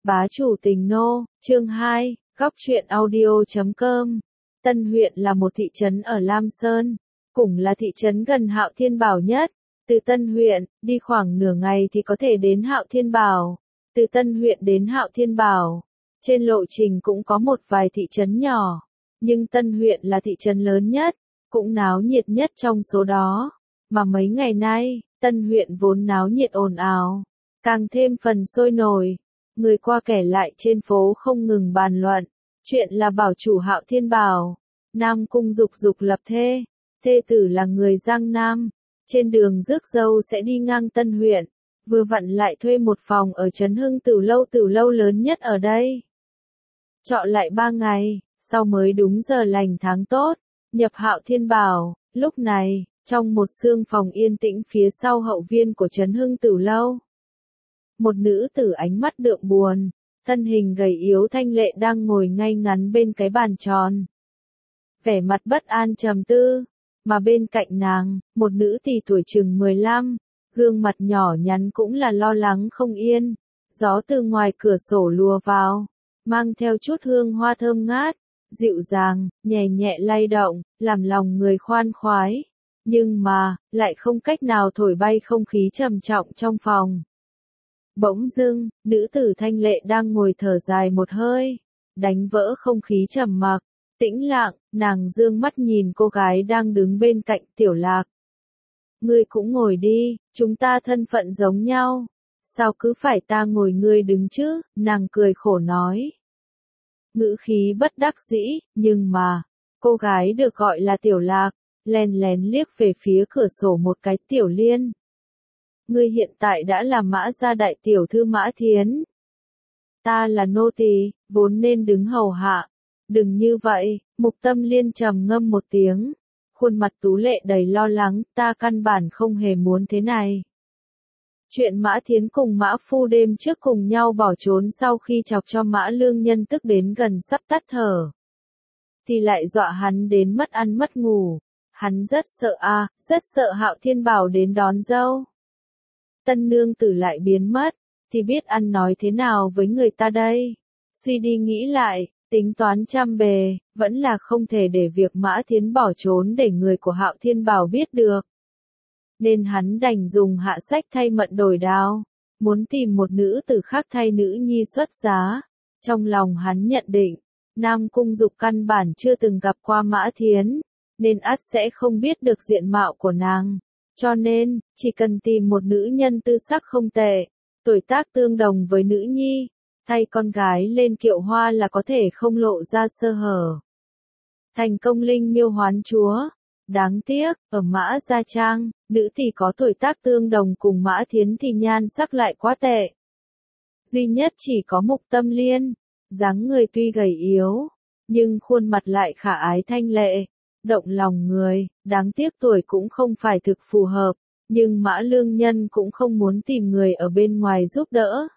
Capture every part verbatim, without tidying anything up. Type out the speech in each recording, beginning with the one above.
Bá chủ tình nô, chương hai, góc truyện audio chấm com. Tân huyện là một thị trấn ở Lam Sơn, cũng là thị trấn gần Hạo Thiên Bảo nhất. Từ Tân huyện, đi khoảng nửa ngày thì có thể đến Hạo Thiên Bảo. Từ Tân huyện đến Hạo Thiên Bảo, trên lộ trình cũng có một vài thị trấn nhỏ, nhưng Tân huyện là thị trấn lớn nhất, cũng náo nhiệt nhất trong số đó. Mà mấy ngày nay, Tân huyện vốn náo nhiệt ồn ào, càng thêm phần sôi nổi. Người qua kẻ lại trên phố không ngừng bàn luận, chuyện là bảo chủ Hạo Thiên Bảo, Nam Cung Dục Dục lập thê, thê tử là người Giang Nam, trên đường rước dâu sẽ đi ngang Tân huyện, vừa vặn lại thuê một phòng ở trấn Hưng Tử Lâu Tử Lâu lớn nhất ở đây. Trọ lại ba ngày, sau mới đúng giờ lành tháng tốt, nhập Hạo Thiên Bảo. Lúc này, trong một sương phòng yên tĩnh phía sau hậu viên của trấn Hưng Tử Lâu, một nữ tử ánh mắt đượm buồn, thân hình gầy yếu thanh lệ đang ngồi ngay ngắn bên cái bàn tròn. Vẻ mặt bất an trầm tư, mà bên cạnh nàng, một nữ tỷ tuổi chừng mười lăm, gương mặt nhỏ nhắn cũng là lo lắng không yên. Gió từ ngoài cửa sổ lùa vào, mang theo chút hương hoa thơm ngát, dịu dàng, nhẹ nhẹ lay động, làm lòng người khoan khoái. Nhưng mà, lại không cách nào thổi bay không khí trầm trọng trong phòng. Bỗng dưng, nữ tử thanh lệ đang ngồi thở dài một hơi, đánh vỡ không khí trầm mặc, tĩnh lặng, nàng dương mắt nhìn cô gái đang đứng bên cạnh Tiểu Lạc. Ngươi cũng ngồi đi, chúng ta thân phận giống nhau, sao cứ phải ta ngồi ngươi đứng chứ, nàng cười khổ nói. Ngữ khí bất đắc dĩ, nhưng mà, cô gái được gọi là Tiểu Lạc, lén lén liếc về phía cửa sổ một cái. Tiểu Liên, ngươi hiện tại đã là Mã gia đại tiểu thư Mã Thiến. Ta là nô tỳ, vốn nên đứng hầu hạ. Đừng như vậy, Mục Tâm Liên trầm ngâm một tiếng, khuôn mặt tú lệ đầy lo lắng, ta căn bản không hề muốn thế này. Chuyện Mã Thiến cùng Mã Phu đêm trước cùng nhau bỏ trốn sau khi chọc cho Mã Lương Nhân tức đến gần sắp tắt thở, thì lại dọa hắn đến mất ăn mất ngủ. Hắn rất sợ a, à, rất sợ Hạo Thiên Bảo đến đón dâu. Tân nương tử lại biến mất, thì biết ăn nói thế nào với người ta đây. Suy đi nghĩ lại, tính toán trăm bề, vẫn là không thể để việc Mã Thiến bỏ trốn để người của Hạo Thiên Bảo biết được. Nên hắn đành dùng hạ sách thay mận đổi đao, muốn tìm một nữ tử khác thay nữ nhi xuất giá. Trong lòng hắn nhận định, Nam Cung Dục căn bản chưa từng gặp qua Mã Thiến, nên ắt sẽ không biết được diện mạo của nàng. Cho nên, chỉ cần tìm một nữ nhân tư sắc không tệ, tuổi tác tương đồng với nữ nhi, thay con gái lên kiệu hoa là có thể không lộ ra sơ hở. Thành công linh miêu hoán chúa. Đáng tiếc, ở Mã Gia Trang, nữ thì có tuổi tác tương đồng cùng Mã Thiến thì nhan sắc lại quá tệ. Duy nhất chỉ có Mục Tâm Liên, dáng người tuy gầy yếu, nhưng khuôn mặt lại khả ái thanh lệ, động lòng người. Đáng tiếc tuổi cũng không phải thực phù hợp, nhưng Mã Lương Nhân cũng không muốn tìm người ở bên ngoài giúp đỡ.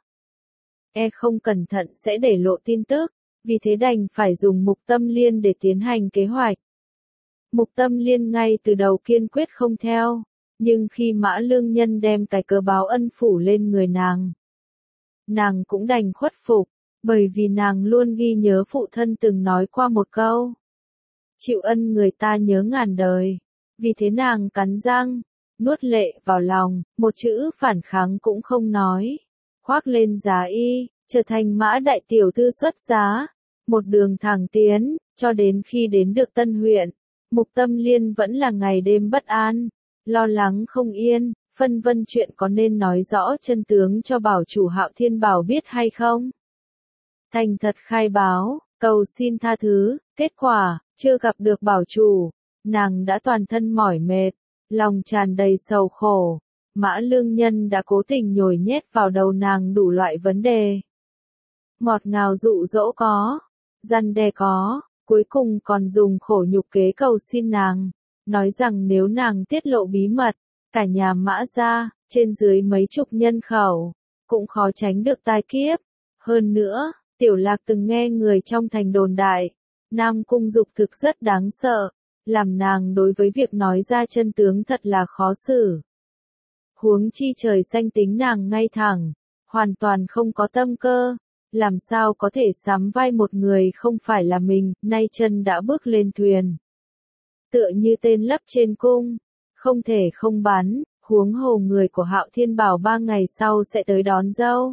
E không cẩn thận sẽ để lộ tin tức, vì thế đành phải dùng Mục Tâm Liên để tiến hành kế hoạch. Mục Tâm Liên ngay từ đầu kiên quyết không theo, nhưng khi Mã Lương Nhân đem cái cớ báo ân phủ lên người nàng, nàng cũng đành khuất phục, bởi vì nàng luôn ghi nhớ phụ thân từng nói qua một câu. Chịu ân người ta nhớ ngàn đời. Vì thế nàng cắn răng, nuốt lệ vào lòng, một chữ phản kháng cũng không nói. Khoác lên giá y, trở thành Mã đại tiểu thư xuất giá. Một đường thẳng tiến, cho đến khi đến được Tân huyện, Mục Tâm Liên vẫn là ngày đêm bất an, lo lắng không yên, phân vân chuyện có nên nói rõ chân tướng cho bảo chủ Hạo Thiên Bảo biết hay không. Thành thật khai báo, cầu xin tha thứ. Kết quả, chưa gặp được bảo chủ, nàng đã toàn thân mỏi mệt, lòng tràn đầy sầu khổ. Mã Lương Nhân đã cố tình nhồi nhét vào đầu nàng đủ loại vấn đề. Ngọt ngào dụ dỗ có, răn đe có, cuối cùng còn dùng khổ nhục kế cầu xin nàng, nói rằng nếu nàng tiết lộ bí mật, cả nhà Mã gia, trên dưới mấy chục nhân khẩu, cũng khó tránh được tai kiếp. Hơn nữa, Tiểu Lạc từng nghe người trong thành đồn đại, Nam Cung Dục thực rất đáng sợ, làm nàng đối với việc nói ra chân tướng thật là khó xử. Huống chi trời xanh tính nàng ngay thẳng, hoàn toàn không có tâm cơ, làm sao có thể sắm vai một người không phải là mình, nay chân đã bước lên thuyền. Tựa như tên lấp trên cung, không thể không bắn, huống hồ người của Hạo Thiên bảo ba ngày sau sẽ tới đón dâu.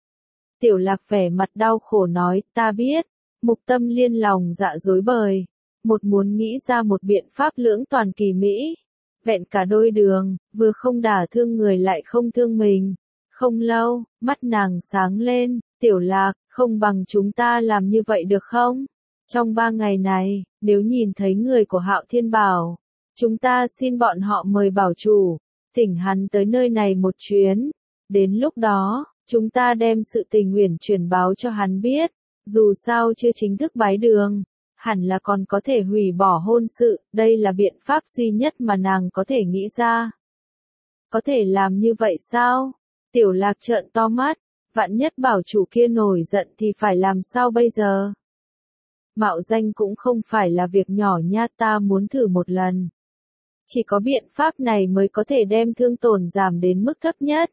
Tiểu Lạc vẻ mặt đau khổ nói, ta biết, Mục Tâm Liên lòng dạ dối bời, một muốn nghĩ ra một biện pháp lưỡng toàn kỳ mỹ, vẹn cả đôi đường, vừa không đả thương người lại không thương mình. Không lâu, mắt nàng sáng lên, Tiểu Lạc, không bằng chúng ta làm như vậy được không? Trong ba ngày này, nếu nhìn thấy người của Hạo Thiên Bảo, chúng ta xin bọn họ mời bảo chủ, thỉnh hắn tới nơi này một chuyến. Đến lúc đó, chúng ta đem sự tình nguyện truyền báo cho hắn biết, dù sao chưa chính thức bái đường, hẳn là còn có thể hủy bỏ hôn sự, đây là biện pháp duy nhất mà nàng có thể nghĩ ra. Có thể làm như vậy sao? Tiểu Lạc trợn to mắt, vạn nhất bảo chủ kia nổi giận thì phải làm sao bây giờ? Mạo danh cũng không phải là việc nhỏ nha, ta muốn thử một lần. Chỉ có biện pháp này mới có thể đem thương tổn giảm đến mức thấp nhất.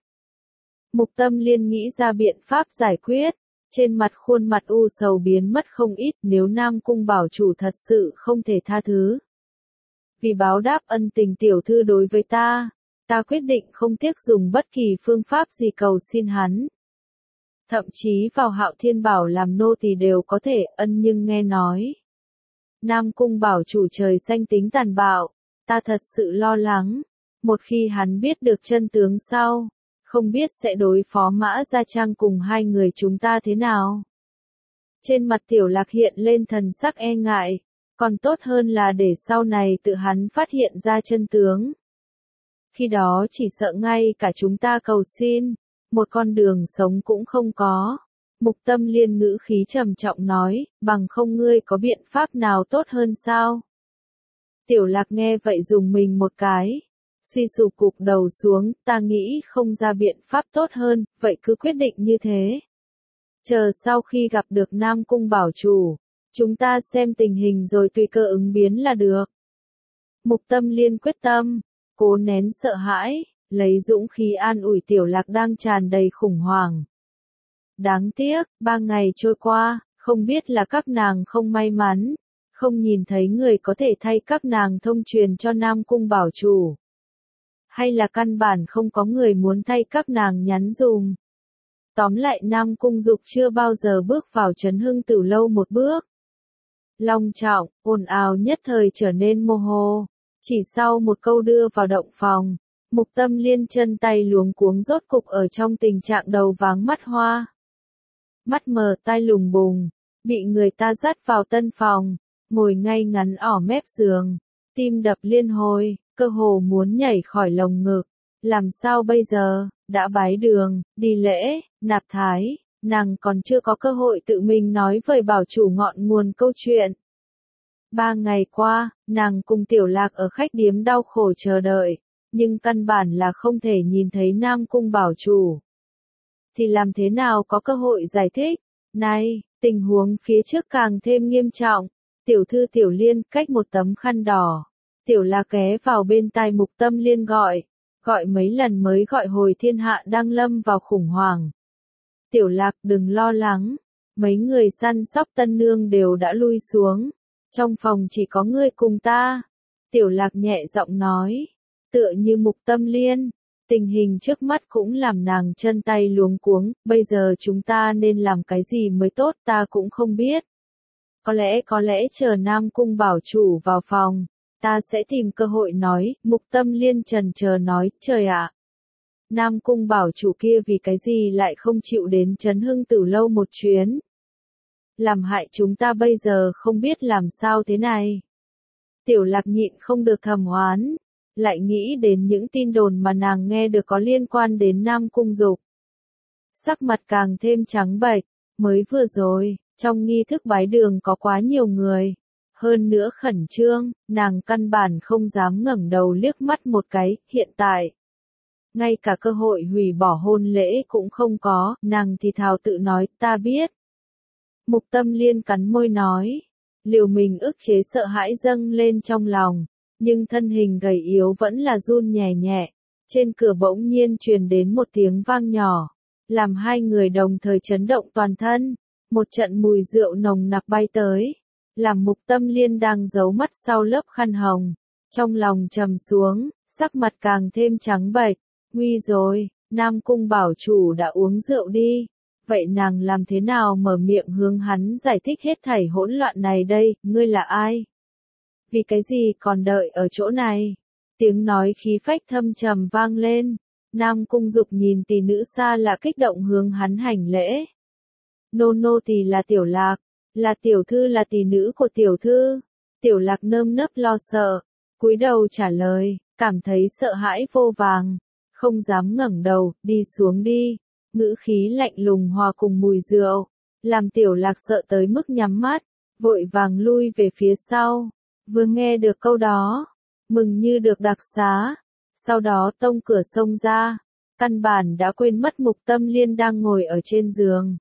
Mục Tâm Liên nghĩ ra biện pháp giải quyết, trên mặt khuôn mặt u sầu biến mất không ít, nếu Nam Cung bảo chủ thật sự không thể tha thứ. Vì báo đáp ân tình tiểu thư đối với ta, ta quyết định không tiếc dùng bất kỳ phương pháp gì cầu xin hắn. Thậm chí vào Hạo Thiên Bảo làm nô tỳ đều có thể, ân nhưng nghe nói. Nam Cung bảo chủ trời xanh tính tàn bạo, ta thật sự lo lắng, một khi hắn biết được chân tướng sau, không biết sẽ đối phó Mã Gia Trang cùng hai người chúng ta thế nào. Trên mặt Tiểu Lạc hiện lên thần sắc e ngại, còn tốt hơn là để sau này tự hắn phát hiện ra chân tướng. Khi đó chỉ sợ ngay cả chúng ta cầu xin, một con đường sống cũng không có. Mục Tâm Liên ngữ khí trầm trọng nói, bằng không ngươi có biện pháp nào tốt hơn sao? Tiểu Lạc nghe vậy dùng mình một cái, suy sụp cụp đầu xuống, ta nghĩ không ra biện pháp tốt hơn, vậy cứ quyết định như thế. Chờ sau khi gặp được Nam Cung bảo chủ, chúng ta xem tình hình rồi tùy cơ ứng biến là được. Mục Tâm Liên quyết tâm, cố nén sợ hãi, lấy dũng khí an ủi Tiểu Lạc đang tràn đầy khủng hoảng. Đáng tiếc, ba ngày trôi qua, không biết là các nàng không may mắn, không nhìn thấy người có thể thay các nàng thông truyền cho Nam Cung bảo chủ. Hay là căn bản không có người muốn thay các nàng nhắn dùm. Tóm lại Nam Cung Dục chưa bao giờ bước vào Trấn Hưng Tử lâu một bước. Long trọng, ồn ào nhất thời trở nên mơ hồ. Chỉ sau một câu đưa vào động phòng, Mục Tâm Liên chân tay luống cuống rốt cục ở trong tình trạng đầu váng mắt hoa. Mắt mờ tai lùng bùng, bị người ta dắt vào tân phòng, ngồi ngay ngắn ở mép giường, tim đập liên hồi, cơ hồ muốn nhảy khỏi lồng ngực. Làm sao bây giờ, đã bái đường, đi lễ, nạp thái, nàng còn chưa có cơ hội tự mình nói với bảo chủ ngọn nguồn câu chuyện. Ba ngày qua, nàng cùng Tiểu Lạc ở khách điếm đau khổ chờ đợi, nhưng căn bản là không thể nhìn thấy Nam Cung bảo chủ. Thì làm thế nào có cơ hội giải thích? Này, tình huống phía trước càng thêm nghiêm trọng. Tiểu thư Tiểu Liên cách một tấm khăn đỏ. Tiểu Lạc ghé vào bên tai Mục Tâm Liên gọi, gọi mấy lần mới gọi hồi thiên hạ đang lâm vào khủng hoảng. Tiểu Lạc đừng lo lắng, mấy người săn sóc tân nương đều đã lui xuống, trong phòng chỉ có ngươi cùng ta. Tiểu Lạc nhẹ giọng nói, tựa như Mục Tâm Liên, tình hình trước mắt cũng làm nàng chân tay luống cuống, bây giờ chúng ta nên làm cái gì mới tốt ta cũng không biết. Có lẽ có lẽ chờ Nam Cung bảo chủ vào phòng, ta sẽ tìm cơ hội nói, Mục Tâm Liên trần chờ nói, trời ạ. Nam Cung bảo chủ kia vì cái gì lại không chịu đến Trấn Hưng Tử lâu một chuyến. Làm hại chúng ta bây giờ không biết làm sao thế này. Tiểu Lạc nhịn không được thầm oán, lại nghĩ đến những tin đồn mà nàng nghe được có liên quan đến Nam Cung Dục. Sắc mặt càng thêm trắng bệch, mới vừa rồi, trong nghi thức bái đường có quá nhiều người. Hơn nữa khẩn trương, nàng căn bản không dám ngẩng đầu liếc mắt một cái, hiện tại. Ngay cả cơ hội hủy bỏ hôn lễ cũng không có, nàng thì thào tự nói, ta biết. Mục Tâm Liên cắn môi nói, liều mình ức chế sợ hãi dâng lên trong lòng, nhưng thân hình gầy yếu vẫn là run nhẹ nhẹ. Trên cửa bỗng nhiên truyền đến một tiếng vang nhỏ, làm hai người đồng thời chấn động toàn thân. Một trận mùi rượu nồng nặc bay tới, làm Mục Tâm Liên đang giấu mắt sau lớp khăn hồng, trong lòng trầm xuống, sắc mặt càng thêm trắng bệch. Nguy rồi, Nam Cung bảo chủ đã uống rượu đi. Vậy nàng làm thế nào mở miệng hướng hắn giải thích hết thảy hỗn loạn này đây, ngươi là ai? Vì cái gì còn đợi ở chỗ này? Tiếng nói khí phách thâm trầm vang lên, Nam Cung Dục nhìn tỷ nữ xa lạ kích động hướng hắn hành lễ. Nô nô tỳ là Tiểu Lạc, là tiểu thư là tỷ nữ của tiểu thư. Tiểu Lạc nơm nớp lo sợ, cúi đầu trả lời, cảm thấy sợ hãi vô vàng, không dám ngẩng đầu, đi xuống đi. Ngữ khí lạnh lùng hòa cùng mùi rượu, làm Tiểu Lạc sợ tới mức nhắm mắt, vội vàng lui về phía sau. Vừa nghe được câu đó, mừng như được đặc xá, sau đó tông cửa xông ra, căn bản đã quên mất Mục Tâm Liên đang ngồi ở trên giường.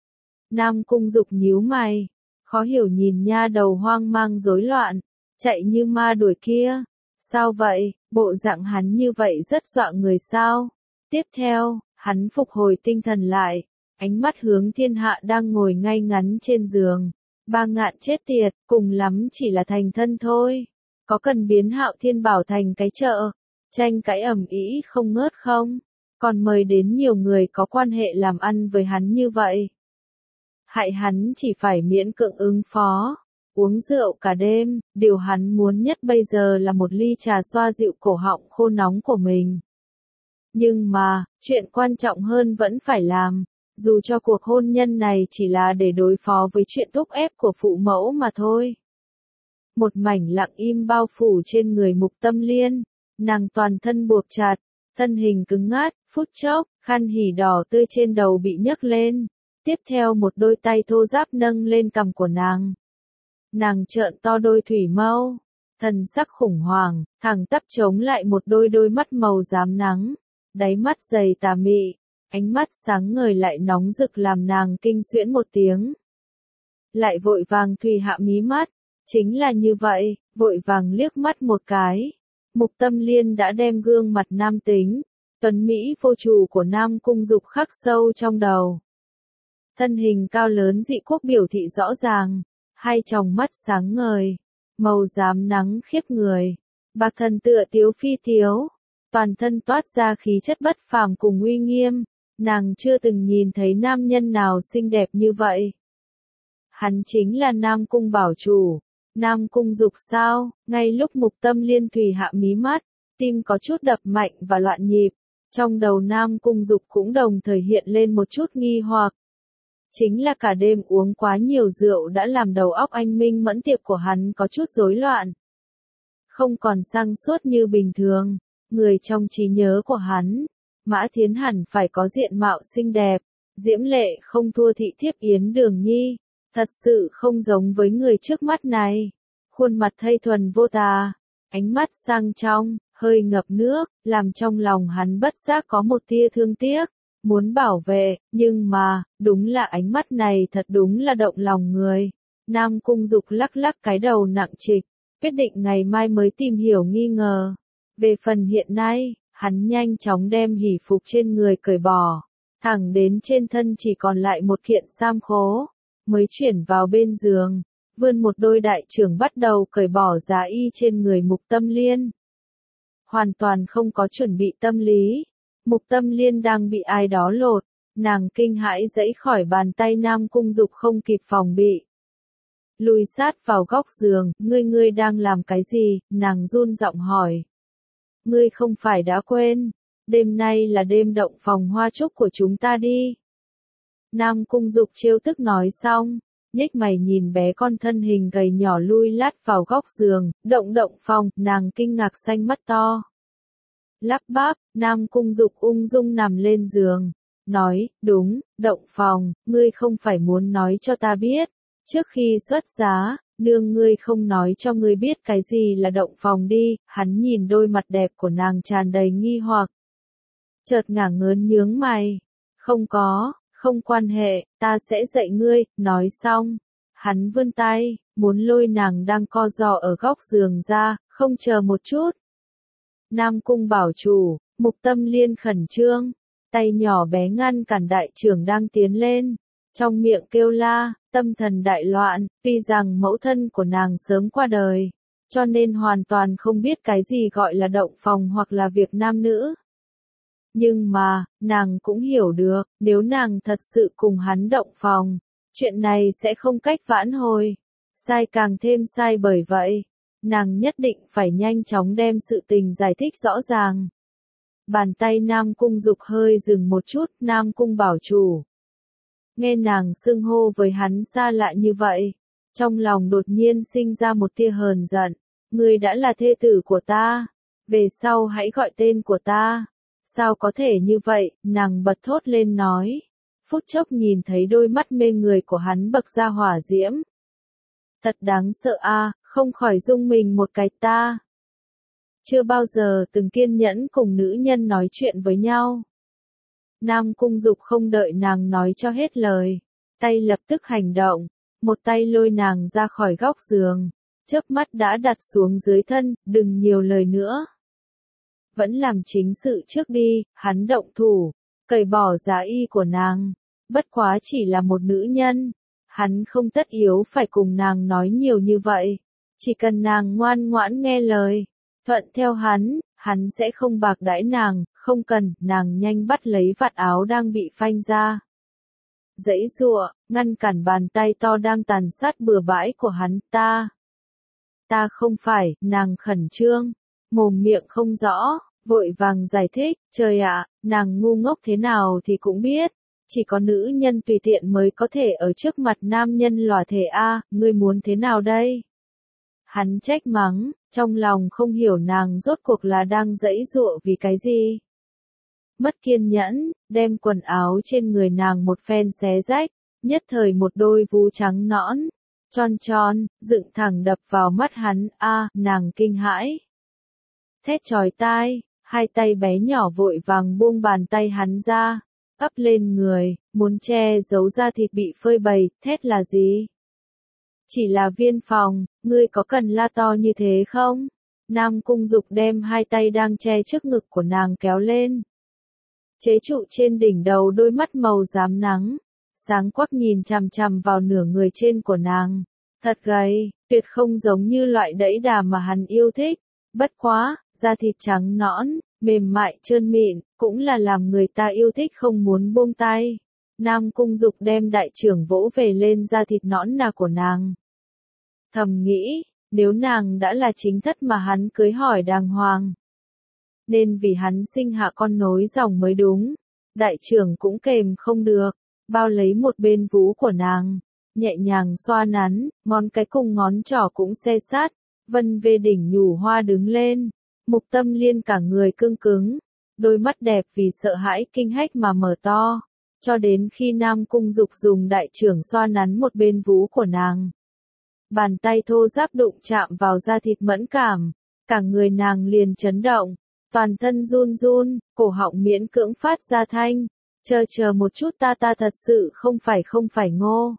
Nam Cung Dục nhíu mày, khó hiểu nhìn nha đầu hoang mang rối loạn, chạy như ma đuổi kia. Sao vậy, bộ dạng hắn như vậy rất dọa người sao? Tiếp theo, hắn phục hồi tinh thần lại, ánh mắt hướng thiên hạ đang ngồi ngay ngắn trên giường. Ba ngạn chết tiệt, cùng lắm chỉ là thành thân thôi. Có cần biến Hạo Thiên Bảo thành cái chợ, tranh cãi ầm ĩ không ngớt không? Còn mời đến nhiều người có quan hệ làm ăn với hắn như vậy. Hại hắn chỉ phải miễn cưỡng ứng phó, uống rượu cả đêm, điều hắn muốn nhất bây giờ là một ly trà xoa dịu cổ họng khô nóng của mình. Nhưng mà, chuyện quan trọng hơn vẫn phải làm, dù cho cuộc hôn nhân này chỉ là để đối phó với chuyện thúc ép của phụ mẫu mà thôi. Một mảnh lặng im bao phủ trên người Mục Tâm Liên, nàng toàn thân buộc chặt, thân hình cứng ngắc, phút chốc, khăn hỉ đỏ tươi trên đầu bị nhấc lên, tiếp theo một đôi tay thô ráp nâng lên cằm của nàng. Nàng trợn to đôi thủy mâu, thần sắc khủng hoảng, thẳng tắp chống lại một đôi đôi mắt màu rám nắng, đáy mắt dày tà mị, ánh mắt sáng ngời lại nóng rực làm nàng kinh xuyễn một tiếng. Lại vội vàng thùy hạ mí mắt, chính là như vậy, vội vàng liếc mắt một cái. Mục Tâm Liên đã đem gương mặt nam tính, tuấn mỹ vô chủ của Nam Cung Dục khắc sâu trong đầu. Thân hình cao lớn dị quốc biểu thị rõ ràng, hai tròng mắt sáng ngời, màu rám nắng khiếp người, bạc thần tựa tiếu phi tiếu, toàn thân toát ra khí chất bất phàm cùng uy nghiêm, nàng chưa từng nhìn thấy nam nhân nào xinh đẹp như vậy. Hắn chính là Nam Cung bảo chủ, Nam Cung Dục sao? Ngay lúc Mục Tâm Liên thùy hạ mí mắt, tim có chút đập mạnh và loạn nhịp, trong đầu Nam Cung Dục cũng đồng thời hiện lên một chút nghi hoặc. Chính là cả đêm uống quá nhiều rượu đã làm đầu óc anh minh mẫn tiệp của hắn có chút rối loạn. Không còn sang suốt như bình thường, người trong trí nhớ của hắn, Mã Thiến hẳn phải có diện mạo xinh đẹp, diễm lệ không thua thị thiếp Yến Đường Nhi, thật sự không giống với người trước mắt này. Khuôn mặt thây thuần vô tà, ánh mắt sang trong, hơi ngập nước, làm trong lòng hắn bất giác có một tia thương tiếc. Muốn bảo vệ, nhưng mà, đúng là ánh mắt này thật đúng là động lòng người. Nam Cung Dục lắc lắc cái đầu nặng trịch, quyết định ngày mai mới tìm hiểu nghi ngờ. Về phần hiện nay, hắn nhanh chóng đem hỷ phục trên người cởi bỏ, thẳng đến trên thân chỉ còn lại một kiện sam khố, mới chuyển vào bên giường, vươn một đôi đại trưởng bắt đầu cởi bỏ giá y trên người Mục Tâm Liên. Hoàn toàn không có chuẩn bị tâm lý. Mục Tâm Liên đang bị ai đó lột, nàng kinh hãi giãy khỏi bàn tay Nam Cung Dục không kịp phòng bị. Lùi sát vào góc giường, ngươi ngươi đang làm cái gì, nàng run giọng hỏi. Ngươi không phải đã quên, đêm nay là đêm động phòng hoa trúc của chúng ta đi. Nam Cung Dục trêu tức nói xong, nhếch mày nhìn bé con thân hình gầy nhỏ lui lát vào góc giường, động động phòng, nàng kinh ngạc xanh mắt to. Lắp bắp, Nam Cung Dục ung dung nằm lên giường, nói, đúng, động phòng, ngươi không phải muốn nói cho ta biết, trước khi xuất giá, nương ngươi không nói cho ngươi biết cái gì là động phòng đi, hắn nhìn đôi mặt đẹp của nàng tràn đầy nghi hoặc. Chợt ngả ngớn nhướng mày, không có, không quan hệ, ta sẽ dạy ngươi, nói xong, hắn vươn tay, muốn lôi nàng đang co giò ở góc giường ra, không chờ một chút. Nam Cung bảo chủ, Mục Tâm Liên khẩn trương, tay nhỏ bé ngăn cản đại trưởng đang tiến lên, trong miệng kêu la, tâm thần đại loạn, tuy rằng mẫu thân của nàng sớm qua đời, cho nên hoàn toàn không biết cái gì gọi là động phòng hoặc là việc nam nữ. Nhưng mà, nàng cũng hiểu được, nếu nàng thật sự cùng hắn động phòng, chuyện này sẽ không cách vãn hồi. Sai càng thêm sai bởi vậy, nàng nhất định phải nhanh chóng đem sự tình giải thích rõ ràng. Bàn tay Nam Cung Dục hơi dừng một chút, Nam Cung bảo chủ. Nghe nàng xưng hô với hắn xa lạ như vậy, trong lòng đột nhiên sinh ra một tia hờn giận. Ngươi đã là thê tử của ta, về sau hãy gọi tên của ta. Sao có thể như vậy, nàng bật thốt lên nói. Phút chốc nhìn thấy đôi mắt mê người của hắn bậc ra hỏa diễm. Thật đáng sợ a, không khỏi rung mình một cái ta. Chưa bao giờ từng kiên nhẫn cùng nữ nhân nói chuyện với nhau. Nam Cung Dục không đợi nàng nói cho hết lời, tay lập tức hành động, một tay lôi nàng ra khỏi góc giường, chớp mắt đã đặt xuống dưới thân, đừng nhiều lời nữa. Vẫn làm chính sự trước đi, hắn động thủ, cởi bỏ giá y của nàng, bất quá chỉ là một nữ nhân, hắn không tất yếu phải cùng nàng nói nhiều như vậy, chỉ cần nàng ngoan ngoãn nghe lời, thuận theo hắn, hắn sẽ không bạc đãi nàng, không cần, nàng nhanh bắt lấy vạt áo đang bị phanh ra. Giãy giụa, ngăn cản bàn tay to đang tàn sát bừa bãi của hắn, ta. Ta không phải, nàng khẩn trương, mồm miệng không rõ, vội vàng giải thích, trời ạ, nàng ngu ngốc thế nào thì cũng biết, chỉ có nữ nhân tùy tiện mới có thể ở trước mặt nam nhân lòa thể a, ngươi muốn thế nào đây? Hắn trách mắng, trong lòng không hiểu nàng rốt cuộc là đang giãy giụa vì cái gì. Mất kiên nhẫn, đem quần áo trên người nàng một phen xé rách, nhất thời một đôi vú trắng nõn, tròn tròn, dựng thẳng đập vào mắt hắn, a, nàng kinh hãi. Thét chói tai, hai tay bé nhỏ vội vàng buông bàn tay hắn ra, ấp lên người, muốn che giấu da thịt bị phơi bày, thét là gì? Chỉ là viên phòng, ngươi có cần la to như thế không? Nam Cung Dục đem hai tay đang che trước ngực của nàng kéo lên. Chế trụ trên đỉnh đầu đôi mắt màu rám nắng, sáng quắc nhìn chằm chằm vào nửa người trên của nàng. Thật gầy, tuyệt không giống như loại đẫy đà mà hắn yêu thích. Bất quá, da thịt trắng nõn, mềm mại trơn mịn, cũng là làm người ta yêu thích không muốn buông tay. Nam Cung Dục đem đại trưởng vỗ về lên da thịt nõn nà của nàng. Thầm nghĩ, nếu nàng đã là chính thất mà hắn cưới hỏi đàng hoàng, nên vì hắn sinh hạ con nối dòng mới đúng. Đại trưởng cũng kềm không được, bao lấy một bên vú của nàng, nhẹ nhàng xoa nắn, ngón cái cùng ngón trỏ cũng xe sát, vân về đỉnh nhủ hoa đứng lên. Mục Tâm Liên cả người cương cứng, đôi mắt đẹp vì sợ hãi kinh hách mà mở to, cho đến khi Nam Cung Dục dùng đại trưởng xoa nắn một bên vú của nàng. Bàn tay thô ráp đụng chạm vào da thịt mẫn cảm, cả người nàng liền chấn động, toàn thân run run, cổ họng miễn cưỡng phát ra thanh, chờ chờ một chút ta ta thật sự không phải không phải ngô.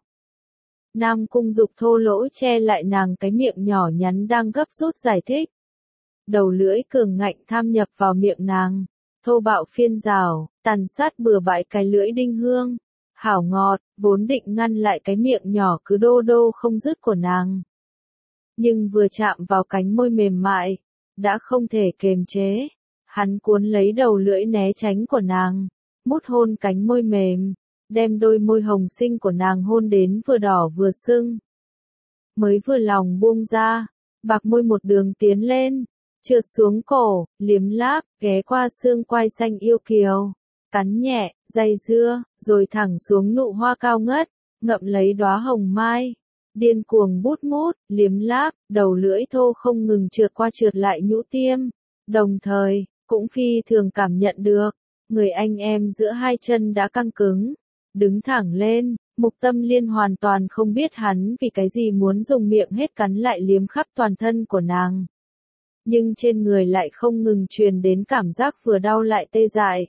Nam Cung Dục thô lỗ che lại nàng cái miệng nhỏ nhắn đang gấp rút giải thích. Đầu lưỡi cường ngạnh tham nhập vào miệng nàng, thô bạo phiên rào, tàn sát bừa bãi cái lưỡi đinh hương, hảo ngọt, vốn định ngăn lại cái miệng nhỏ cứ đô đô không dứt của nàng. Nhưng vừa chạm vào cánh môi mềm mại, đã không thể kềm chế, hắn cuốn lấy đầu lưỡi né tránh của nàng, mút hôn cánh môi mềm, đem đôi môi hồng xinh của nàng hôn đến vừa đỏ vừa sưng. Mới vừa lòng buông ra, bạc môi một đường tiến lên, trượt xuống cổ, liếm láp, ghé qua xương quai xanh yêu kiều, cắn nhẹ, dây dưa, rồi thẳng xuống nụ hoa cao ngất, ngậm lấy đóa hồng mai, điên cuồng bút mút, liếm láp, đầu lưỡi thô không ngừng trượt qua trượt lại nhũ tiêm, đồng thời, cũng phi thường cảm nhận được, người anh em giữa hai chân đã căng cứng, đứng thẳng lên. Mục Tâm Liên hoàn toàn không biết hắn vì cái gì muốn dùng miệng hết cắn lại liếm khắp toàn thân của nàng. Nhưng trên người lại không ngừng truyền đến cảm giác vừa đau lại tê dại.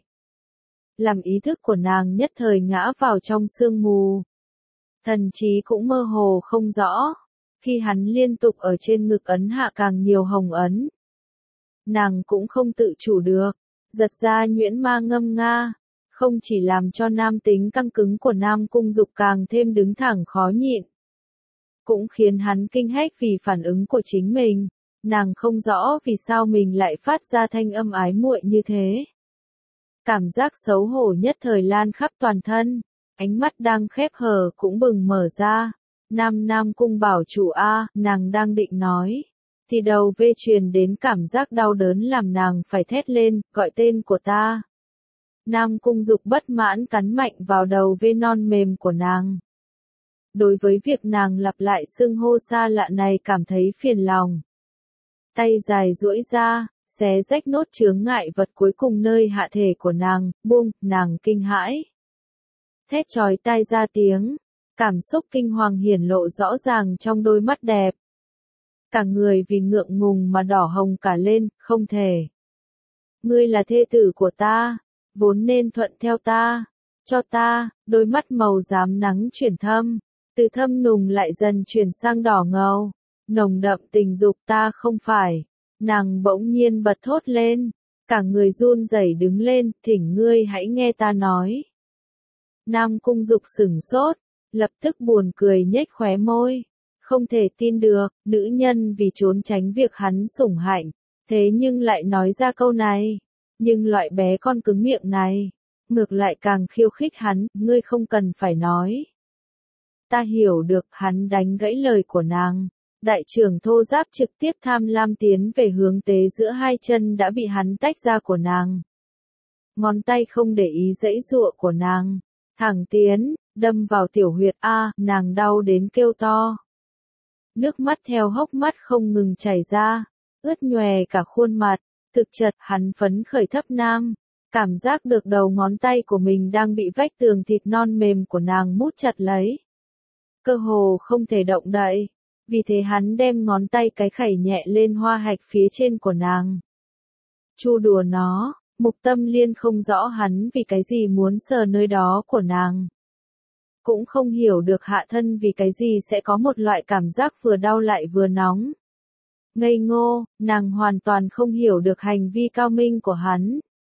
Làm ý thức của nàng nhất thời ngã vào trong sương mù. Thần trí cũng mơ hồ không rõ, khi hắn liên tục ở trên ngực ấn hạ càng nhiều hồng ấn. Nàng cũng không tự chủ được, giật ra nhuyễn ma ngâm nga, không chỉ làm cho nam tính căng cứng của Nam Cung Dục càng thêm đứng thẳng khó nhịn, cũng khiến hắn kinh hách vì phản ứng của chính mình. Nàng không rõ vì sao mình lại phát ra thanh âm ái muội như thế. Cảm giác xấu hổ nhất thời lan khắp toàn thân, ánh mắt đang khép hờ cũng bừng mở ra. Nam Nam Cung bảo chủ a, nàng đang định nói, thì đầu vê truyền đến cảm giác đau đớn làm nàng phải thét lên, gọi tên của ta. Nam Cung Dục bất mãn cắn mạnh vào đầu vê non mềm của nàng. Đối với việc nàng lặp lại xưng hô xa lạ này cảm thấy phiền lòng. Tay dài duỗi ra, xé rách nốt chướng ngại vật cuối cùng nơi hạ thể của nàng, buông, nàng kinh hãi. Thét chói tai ra tiếng, cảm xúc kinh hoàng hiển lộ rõ ràng trong đôi mắt đẹp. Cả người vì ngượng ngùng mà đỏ hồng cả lên, không thể. Ngươi là thê tử của ta, vốn nên thuận theo ta, cho ta, đôi mắt màu rám nắng chuyển thâm, từ thâm nùng lại dần chuyển sang đỏ ngầu, nồng đậm tình dục ta không phải. Nàng bỗng nhiên bật thốt lên, cả người run rẩy đứng lên, thỉnh ngươi hãy nghe ta nói. Nam Cung Dục sửng sốt, lập tức buồn cười nhếch khóe môi, không thể tin được, nữ nhân vì trốn tránh việc hắn sủng hạnh, thế nhưng lại nói ra câu này, nhưng loại bé con cứng miệng này, ngược lại càng khiêu khích hắn, ngươi không cần phải nói. Ta hiểu được, hắn đánh gãy lời của nàng. Đại trưởng thô giáp trực tiếp tham lam tiến về hướng tế giữa hai chân đã bị hắn tách ra của nàng. Ngón tay không để ý dãy giụa của nàng, thẳng tiến, đâm vào tiểu huyệt a, nàng đau đến kêu to. Nước mắt theo hốc mắt không ngừng chảy ra, ướt nhòe cả khuôn mặt, thực chật hắn phấn khởi thấp nam, cảm giác được đầu ngón tay của mình đang bị vách tường thịt non mềm của nàng mút chặt lấy. Cơ hồ không thể động đậy. Vì thế hắn đem ngón tay cái khẩy nhẹ lên hoa hạch phía trên của nàng. Chu đùa nó, Mục Tâm Liên không rõ hắn vì cái gì muốn sờ nơi đó của nàng. Cũng không hiểu được hạ thân vì cái gì sẽ có một loại cảm giác vừa đau lại vừa nóng. Ngây ngô, nàng hoàn toàn không hiểu được hành vi cao minh của hắn.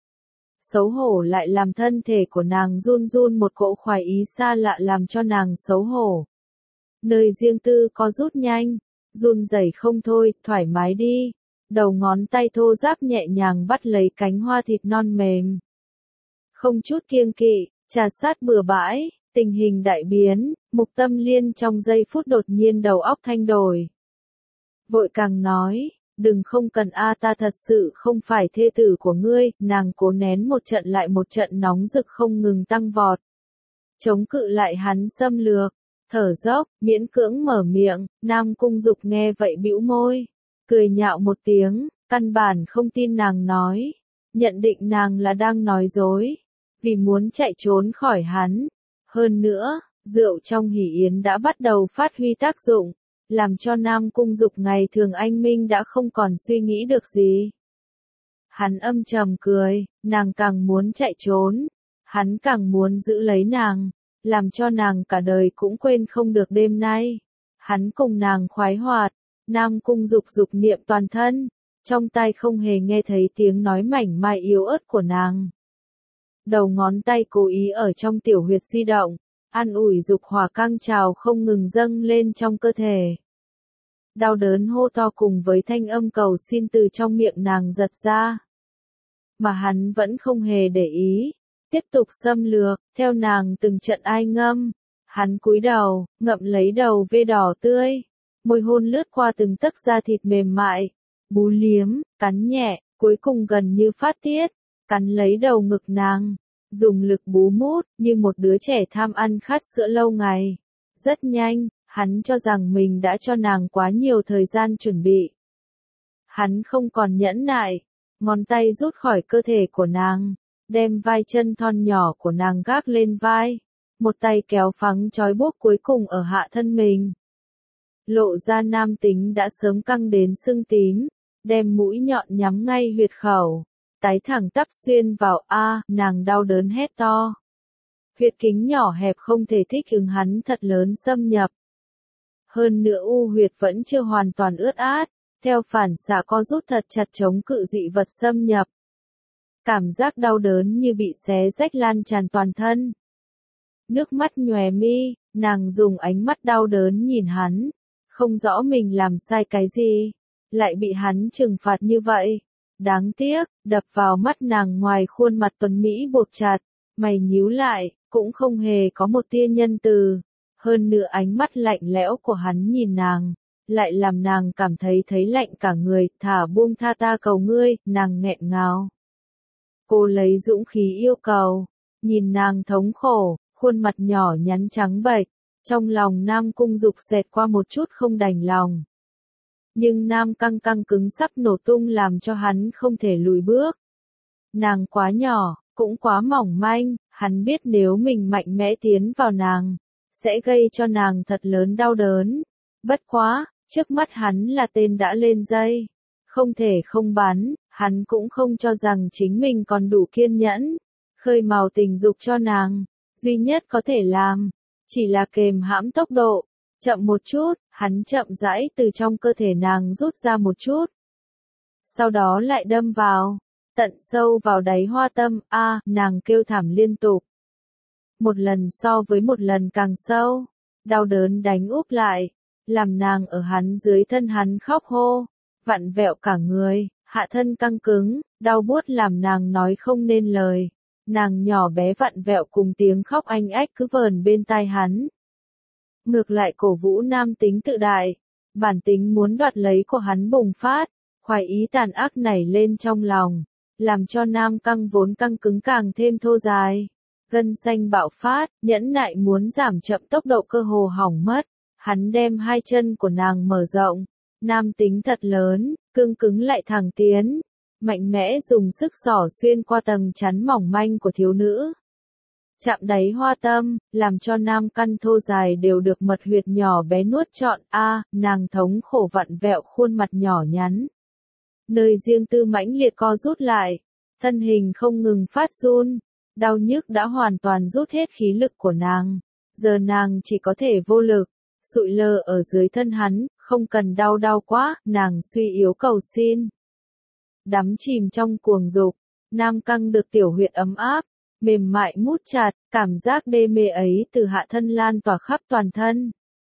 Xấu hổ lại làm thân thể của nàng run run, một cỗ khoái ý xa lạ làm cho nàng xấu hổ. Nơi riêng tư có rút nhanh, run rẩy không thôi, thoải mái đi. Đầu ngón tay thô ráp nhẹ nhàng bắt lấy cánh hoa thịt non mềm. Không chút kiêng kỵ, trà sát bừa bãi, tình hình đại biến, Mục Tâm Liên trong giây phút đột nhiên đầu óc thanh đổi. Vội càng nói, đừng không cần a, ta thật sự không phải thê tử của ngươi, nàng cố nén một trận lại một trận nóng rực không ngừng tăng vọt. Chống cự lại hắn xâm lược. Thở dốc, miễn cưỡng mở miệng, Nam Cung Dục nghe vậy bĩu môi, cười nhạo một tiếng, căn bản không tin nàng nói, nhận định nàng là đang nói dối, vì muốn chạy trốn khỏi hắn. Hơn nữa, rượu trong hỉ yến đã bắt đầu phát huy tác dụng, làm cho Nam Cung Dục ngày thường anh minh đã không còn suy nghĩ được gì. Hắn âm trầm cười, nàng càng muốn chạy trốn, hắn càng muốn giữ lấy nàng. Làm cho nàng cả đời cũng quên không được đêm nay. Hắn cùng nàng khoái hoạt, Nam Cung Dục dục niệm toàn thân, trong tai không hề nghe thấy tiếng nói mảnh mai yếu ớt của nàng. Đầu ngón tay cố ý ở trong tiểu huyệt di động, an ủi dục hỏa căng trào không ngừng dâng lên trong cơ thể. Đau đớn hô to cùng với thanh âm cầu xin từ trong miệng nàng giật ra. Mà hắn vẫn không hề để ý. Tiếp tục xâm lược, theo nàng từng trận ai ngâm, hắn cúi đầu, ngậm lấy đầu vê đỏ tươi, môi hôn lướt qua từng tấc da thịt mềm mại, bú liếm, cắn nhẹ, cuối cùng gần như phát tiết, cắn lấy đầu ngực nàng, dùng lực bú mút, như một đứa trẻ tham ăn khát sữa lâu ngày. Rất nhanh, hắn cho rằng mình đã cho nàng quá nhiều thời gian chuẩn bị. Hắn không còn nhẫn nại, ngón tay rút khỏi cơ thể của nàng. Đem vai chân thon nhỏ của nàng gác lên vai, một tay kéo phẳng trói buộc cuối cùng ở hạ thân mình. Lộ ra nam tính đã sớm căng đến sưng tím, đem mũi nhọn nhắm ngay huyệt khẩu, tái thẳng tắp xuyên vào a, nàng đau đớn hét to. Huyệt kính nhỏ hẹp không thể thích ứng hắn thật lớn xâm nhập. Hơn nữa u huyệt vẫn chưa hoàn toàn ướt át, theo phản xạ co rút thật chặt chống cự dị vật xâm nhập. cảm giác đau đớn như bị xé rách lan tràn toàn thân. Nước mắt nhòe mi, nàng dùng ánh mắt đau đớn nhìn hắn, không rõ mình làm sai cái gì, lại bị hắn trừng phạt như vậy. Đáng tiếc, đập vào mắt nàng ngoài khuôn mặt tuấn mỹ buộc chặt, mày nhíu lại, cũng không hề có một tia nhân từ. Hơn nữa ánh mắt lạnh lẽo của hắn nhìn nàng, lại làm nàng cảm thấy thấy lạnh cả người, thả buông tha ta cầu ngươi, nàng nghẹn ngào. Cô lấy dũng khí yêu cầu, nhìn nàng thống khổ, khuôn mặt nhỏ nhắn trắng bệch, trong lòng Nam Cung Dục xẹt qua một chút không đành lòng. Nhưng Nam căng căng cứng sắp nổ tung làm cho hắn không thể lùi bước. Nàng quá nhỏ, cũng quá mỏng manh, hắn biết nếu mình mạnh mẽ tiến vào nàng, sẽ gây cho nàng thật lớn đau đớn. Bất quá, trước mắt hắn là tên đã lên dây, không thể không bắn, hắn cũng không cho rằng chính mình còn đủ kiên nhẫn, khơi mào tình dục cho nàng, duy nhất có thể làm, chỉ là kềm hãm tốc độ, chậm một chút, hắn chậm rãi từ trong cơ thể nàng rút ra một chút. Sau đó lại đâm vào, tận sâu vào đáy hoa tâm, a, à, nàng kêu thảm liên tục. Một lần so với một lần càng sâu, đau đớn đánh úp lại, làm nàng ở hắn dưới thân hắn khóc hô, vặn vẹo cả người, hạ thân căng cứng, đau buốt làm nàng nói không nên lời. Nàng nhỏ bé vặn vẹo cùng tiếng khóc anh ách cứ vờn bên tai hắn. Ngược lại cổ vũ nam tính tự đại, bản tính muốn đoạt lấy của hắn bùng phát, khoái ý tàn ác nảy lên trong lòng, làm cho nam căng vốn căng cứng càng thêm thô dài. Gân xanh bạo phát, nhẫn nại muốn giảm chậm tốc độ cơ hồ hỏng mất, hắn đem hai chân của nàng mở rộng, nam tính thật lớn, cương cứng lại thẳng tiến, mạnh mẽ dùng sức xỏ xuyên qua tầng chắn mỏng manh của thiếu nữ. Chạm đáy hoa tâm, làm cho nam căn thô dài đều được mật huyệt nhỏ bé nuốt trọn, a, à, nàng thống khổ vặn vẹo khuôn mặt nhỏ nhắn. Nơi riêng tư mãnh liệt co rút lại, thân hình không ngừng phát run, đau nhức đã hoàn toàn rút hết khí lực của nàng, giờ nàng chỉ có thể vô lực, sụi lơ ở dưới thân hắn, không cần đau đau quá, nàng suy yếu cầu xin. Đắm chìm trong cuồng dục, nam căng được tiểu huyệt ấm áp, mềm mại mút chặt, cảm giác đê mê ấy từ hạ thân lan tỏa khắp toàn thân.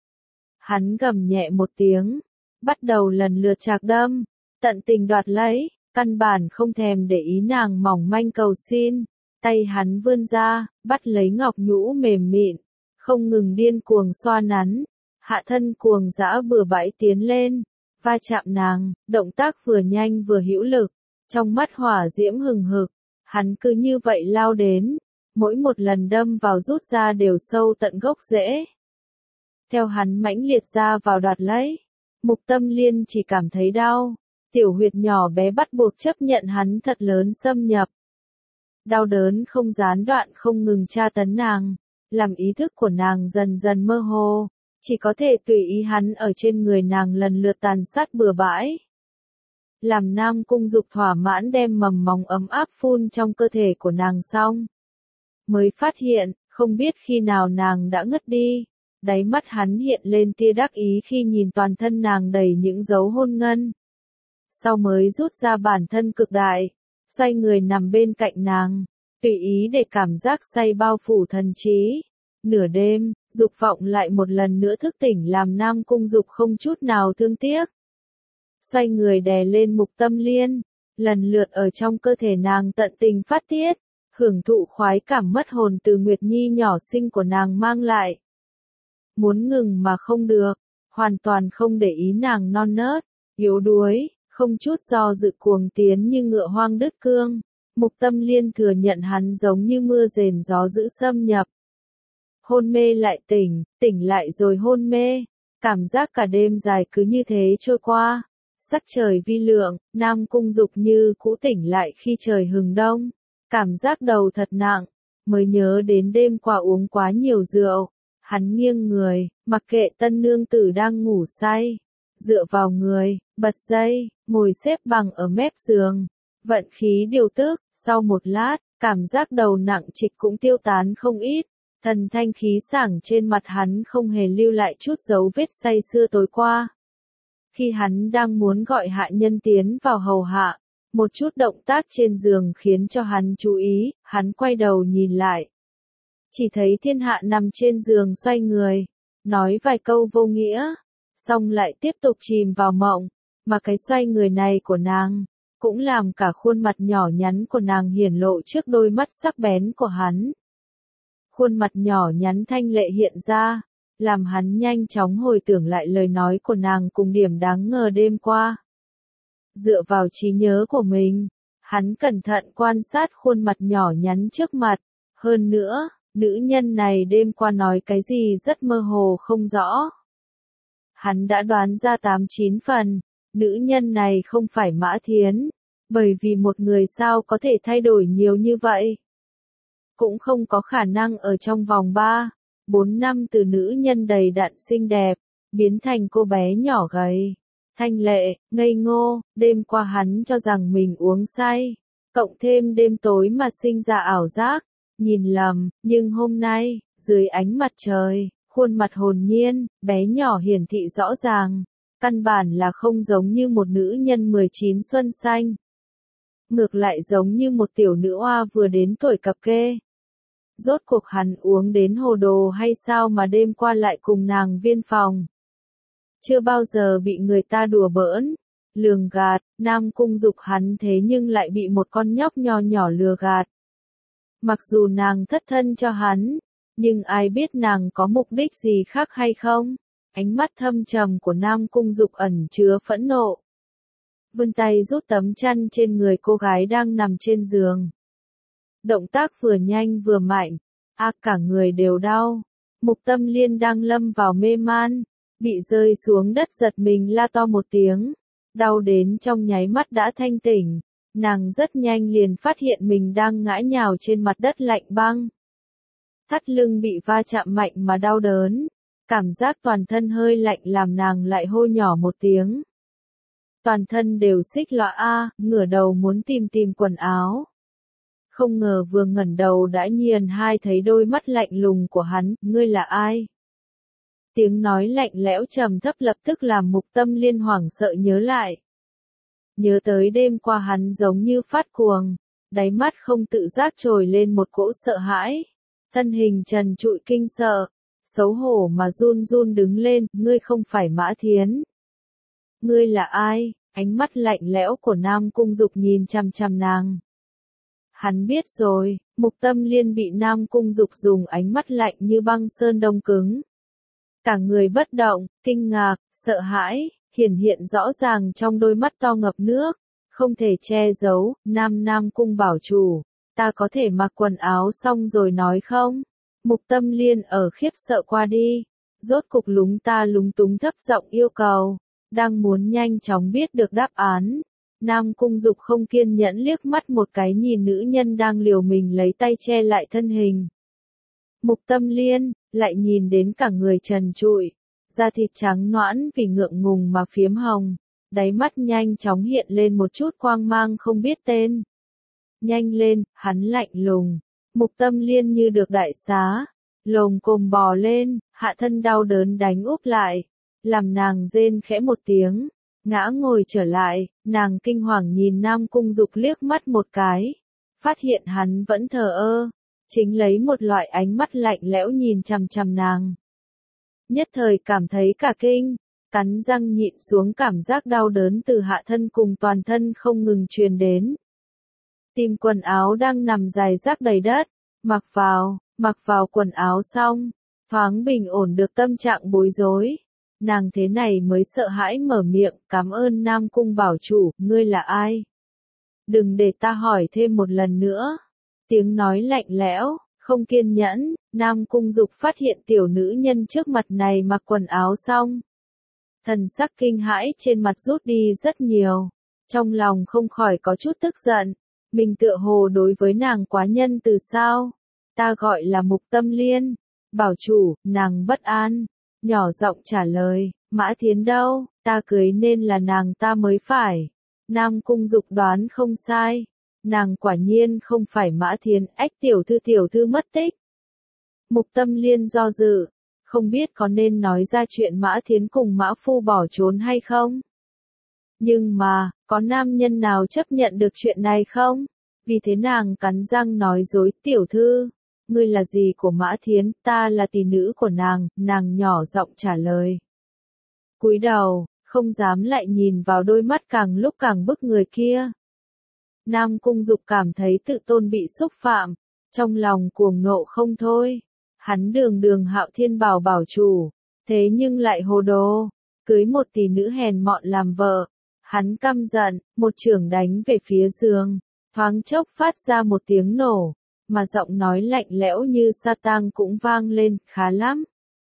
Hắn gầm nhẹ một tiếng, bắt đầu lần lượt chạc đâm, tận tình đoạt lấy, căn bản không thèm để ý nàng mỏng manh cầu xin, tay hắn vươn ra, bắt lấy ngọc nhũ mềm mịn, không ngừng điên cuồng xoa nắn, hạ thân cuồng dã bừa bãi tiến lên, va chạm nàng, động tác vừa nhanh vừa hữu lực, trong mắt hỏa diễm hừng hực, hắn cứ như vậy lao đến, mỗi một lần đâm vào rút ra đều sâu tận gốc rễ. Theo hắn mãnh liệt ra vào đoạt lấy, Mục Tâm Liên chỉ cảm thấy đau, tiểu huyệt nhỏ bé bắt buộc chấp nhận hắn thật lớn xâm nhập. Đau đớn không gián đoạn không ngừng tra tấn nàng, làm ý thức của nàng dần dần mơ hồ, chỉ có thể tùy ý hắn ở trên người nàng lần lượt tàn sát bừa bãi. Làm Nam Cung Dục thỏa mãn đem mầm móng ấm áp phun trong cơ thể của nàng xong. Mới phát hiện, không biết khi nào nàng đã ngất đi, đáy mắt hắn hiện lên tia đắc ý khi nhìn toàn thân nàng đầy những dấu hôn ngân. Sau mới rút ra bản thân cực đại, xoay người nằm bên cạnh nàng, tùy ý để cảm giác say bao phủ thần trí. Nửa đêm, dục vọng lại một lần nữa thức tỉnh làm Nam Cung Dục không chút nào thương tiếc. Xoay người đè lên Mục Tâm Liên, lần lượt ở trong cơ thể nàng tận tình phát tiết, hưởng thụ khoái cảm mất hồn từ Nguyệt Nhi nhỏ xinh của nàng mang lại. Muốn ngừng mà không được, hoàn toàn không để ý nàng non nớt, yếu đuối, không chút do dự cuồng tiến như ngựa hoang đứt cương. Mục Tâm Liên thừa nhận hắn giống như mưa rền gió dữ xâm nhập. Hôn mê lại tỉnh, tỉnh lại rồi hôn mê, cảm giác cả đêm dài cứ như thế trôi qua. Sắc trời vi lượng, Nam Cung Dục như cũ tỉnh lại khi trời hừng đông, cảm giác đầu thật nặng, mới nhớ đến đêm qua uống quá nhiều rượu, hắn nghiêng người, mặc kệ tân nương tử đang ngủ say, dựa vào người, bật dây, ngồi xếp bằng ở mép giường, vận khí điều tức, sau một lát, cảm giác đầu nặng trịch cũng tiêu tán không ít, thần thanh khí sảng trên mặt hắn không hề lưu lại chút dấu vết say xưa tối qua. Khi hắn đang muốn gọi hạ nhân tiến vào hầu hạ, Một chút động tác trên giường khiến cho hắn chú ý, hắn quay đầu nhìn lại. Chỉ thấy thiên hạ nằm trên giường xoay người, nói vài câu vô nghĩa, xong lại tiếp tục chìm vào mộng, mà cái xoay người này của nàng, cũng làm cả khuôn mặt nhỏ nhắn của nàng hiển lộ trước đôi mắt sắc bén của hắn. Khuôn mặt nhỏ nhắn thanh lệ hiện ra, làm hắn nhanh chóng hồi tưởng lại lời nói của nàng cùng điểm đáng ngờ đêm qua. Dựa vào trí nhớ của mình, hắn cẩn thận quan sát khuôn mặt nhỏ nhắn trước mặt, hơn nữa, nữ nhân này đêm qua nói cái gì rất mơ hồ không rõ. Hắn đã đoán ra tám chín phần, nữ nhân này không phải Mã Thiến, bởi vì một người sao có thể thay đổi nhiều như vậy. Cũng không có khả năng ở trong vòng ba, bốn năm từ nữ nhân đầy đặn xinh đẹp, biến thành cô bé nhỏ gầy, thanh lệ, ngây ngô, đêm qua hắn cho rằng mình uống say, cộng thêm đêm tối mà sinh ra ảo giác, nhìn lầm, nhưng hôm nay, dưới ánh mặt trời, khuôn mặt hồn nhiên, bé nhỏ hiển thị rõ ràng, căn bản là không giống như một nữ nhân mười chín xuân xanh. Ngược lại giống như một tiểu nữ oa vừa đến tuổi cập kê. Rốt cuộc hắn uống đến hồ đồ hay sao mà đêm qua lại cùng nàng viên phòng. Chưa bao giờ bị người ta đùa bỡn, lường gạt, Nam Cung Dục hắn thế nhưng lại bị một con nhóc nho nhỏ lừa gạt. Mặc dù nàng thất thân cho hắn, nhưng ai biết nàng có mục đích gì khác hay không? Ánh mắt thâm trầm của Nam Cung Dục ẩn chứa phẫn nộ. Vươn tay rút tấm chăn trên người cô gái đang nằm trên giường. Động tác vừa nhanh vừa mạnh, a cả người đều đau. Mục Tâm Liên đang lâm vào mê man, bị rơi xuống đất giật mình la to một tiếng, đau đến trong nháy mắt đã thanh tỉnh, nàng rất nhanh liền phát hiện mình đang ngã nhào trên mặt đất lạnh băng. Thắt lưng bị va chạm mạnh mà đau đớn, cảm giác toàn thân hơi lạnh làm nàng lại hô nhỏ một tiếng. Toàn thân đều xích lõa a, ngửa đầu muốn tìm tìm quần áo. Không ngờ vừa ngẩng đầu đã nhìn hai thấy đôi mắt lạnh lùng của hắn, ngươi là ai? Tiếng nói lạnh lẽo trầm thấp lập tức làm Mục Tâm Liên hoảng sợ nhớ lại. Nhớ tới đêm qua hắn giống như phát cuồng, đáy mắt không tự giác trồi lên một cỗ sợ hãi, thân hình trần trụi kinh sợ, xấu hổ mà run run đứng lên, ngươi không phải Mã Thiến. Ngươi là ai? Ánh mắt lạnh lẽo của Nam Cung Dục nhìn chằm chằm nàng. Hắn biết rồi, Mục Tâm Liên bị Nam Cung Dục dùng ánh mắt lạnh như băng sơn đông cứng. Cả người bất động, kinh ngạc, sợ hãi, hiển hiện rõ ràng trong đôi mắt to ngập nước, không thể che giấu, Nam Nam Cung bảo chủ, ta có thể mặc quần áo xong rồi nói không? Mục Tâm Liên ở khiếp sợ qua đi, rốt cục lúng ta lúng túng thấp giọng yêu cầu, đang muốn nhanh chóng biết được đáp án. Nam Cung Dục không kiên nhẫn liếc mắt một cái nhìn nữ nhân đang liều mình lấy tay che lại thân hình. Mục Tâm Liên, lại nhìn đến cả người trần trụi, da thịt trắng nõn vì ngượng ngùng mà phiếm hồng, đáy mắt nhanh chóng hiện lên một chút quang mang không biết tên. Nhanh lên, hắn lạnh lùng. Mục Tâm Liên như được đại xá, lồm cồm bò lên, hạ thân đau đớn đánh úp lại, làm nàng rên khẽ một tiếng, ngã ngồi trở lại, nàng kinh hoàng nhìn Nam Cung Dục liếc mắt một cái, phát hiện hắn vẫn thờ ơ, chính lấy một loại ánh mắt lạnh lẽo nhìn chằm chằm nàng. Nhất thời cảm thấy cả kinh, cắn răng nhịn xuống cảm giác đau đớn từ hạ thân cùng toàn thân không ngừng truyền đến. Tìm quần áo đang nằm dài rác đầy đất, mặc vào, mặc vào quần áo xong, thoáng bình ổn được tâm trạng bối rối. Nàng thế này mới sợ hãi mở miệng, cảm ơn Nam Cung bảo chủ, ngươi là ai? Đừng để ta hỏi thêm một lần nữa. Tiếng nói lạnh lẽo, không kiên nhẫn, Nam Cung Dục phát hiện tiểu nữ nhân trước mặt này mặc quần áo xong. Thần sắc kinh hãi trên mặt rút đi rất nhiều, trong lòng không khỏi có chút tức giận, mình tựa hồ đối với nàng quá nhân từ sao? Ta gọi là Mục Tâm Liên, bảo chủ, nàng bất an. Nhỏ giọng trả lời, Mã Thiến đâu, ta cưới nên là nàng ta mới phải. Nam Cung Dục đoán không sai, nàng quả nhiên không phải Mã Thiến, ách tiểu thư tiểu thư mất tích. Mục Tâm Liên do dự, không biết có nên nói ra chuyện Mã Thiến cùng Mã Phu bỏ trốn hay không. Nhưng mà, có nam nhân nào chấp nhận được chuyện này không? Vì thế nàng cắn răng nói dối, tiểu thư, ngươi là gì của Mã Thiến, ta là tỷ nữ của nàng, nàng nhỏ giọng trả lời. Cúi đầu, không dám lại nhìn vào đôi mắt càng lúc càng bức người kia. Nam Cung Dục cảm thấy tự tôn bị xúc phạm, trong lòng cuồng nộ không thôi. Hắn đường đường Hạo Thiên Bảo bảo chủ, thế nhưng lại hồ đồ, cưới một tỷ nữ hèn mọn làm vợ. Hắn căm giận, một chưởng đánh về phía giường, thoáng chốc phát ra một tiếng nổ, mà giọng nói lạnh lẽo như sa tang cũng vang lên, khá lắm.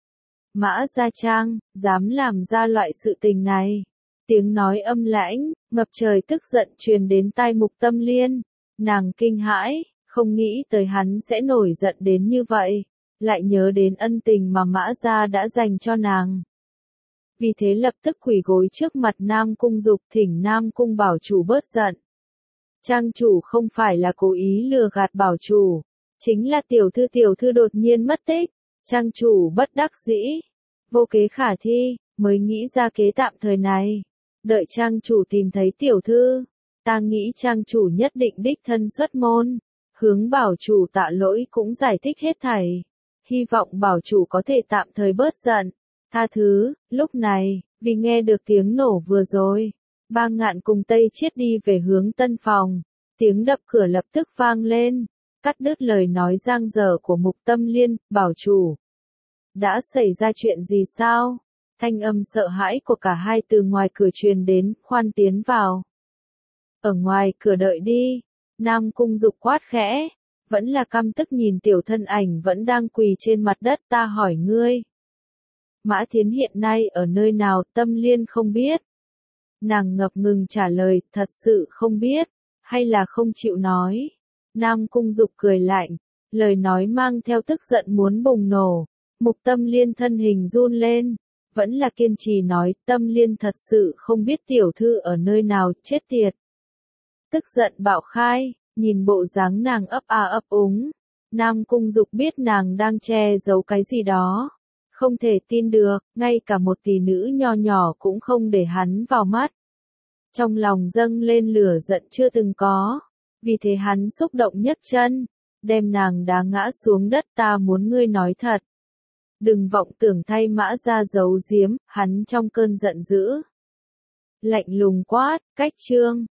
Mã Gia Trang, dám làm ra loại sự tình này. Tiếng nói âm lãnh, ngập trời tức giận truyền đến tai Mục Tâm Liên. Nàng kinh hãi, không nghĩ tới hắn sẽ nổi giận đến như vậy, lại nhớ đến ân tình mà Mã Gia đã dành cho nàng. Vì thế lập tức quỳ gối trước mặt Nam Cung Dục thỉnh Nam Cung bảo chủ bớt giận. Trang chủ không phải là cố ý lừa gạt bảo chủ, chính là tiểu thư tiểu thư đột nhiên mất tích. Trang chủ bất đắc dĩ, vô kế khả thi, mới nghĩ ra kế tạm thời này. Đợi trang chủ tìm thấy tiểu thư, ta nghĩ trang chủ nhất định đích thân xuất môn, hướng bảo chủ tạ lỗi cũng giải thích hết thảy. Hy vọng bảo chủ có thể tạm thời bớt giận, tha thứ. Lúc này, vì nghe được tiếng nổ vừa rồi, Ba Ngạn cùng Tây Chiết đi về hướng tân phòng, tiếng đập cửa lập tức vang lên, cắt đứt lời nói giang dở của Mục Tâm Liên. Bảo chủ, đã xảy ra chuyện gì sao? Thanh âm sợ hãi của cả hai từ ngoài cửa truyền đến, khoan tiến vào. Ở ngoài cửa đợi đi, Nam Cung Dục quát khẽ, vẫn là căm tức nhìn tiểu thân ảnh vẫn đang quỳ trên mặt đất. Ta hỏi ngươi, Mã Thiến hiện nay ở nơi nào? Tâm Liên không biết. Nàng ngập ngừng trả lời, thật sự không biết, hay là không chịu nói. Nam Cung Dục cười lạnh, lời nói mang theo tức giận muốn bùng nổ. Mục Tâm Liên thân hình run lên, vẫn là kiên trì nói, Tâm Liên thật sự không biết tiểu thư ở nơi nào, chết tiệt. Tức giận bạo khai, nhìn bộ dáng nàng ấp a ấp úng, Nam Cung Dục biết nàng đang che giấu cái gì đó. Không thể tin được, ngay cả một tỷ nữ nho nhỏ cũng không để hắn vào mắt. Trong lòng dâng lên lửa giận chưa từng có, vì thế hắn xúc động nhấc chân, đem nàng đá ngã xuống đất. Ta muốn ngươi nói thật. Đừng vọng tưởng thay Mã Gia giấu giếm, hắn trong cơn giận dữ. Lạnh lùng quát, cách chương.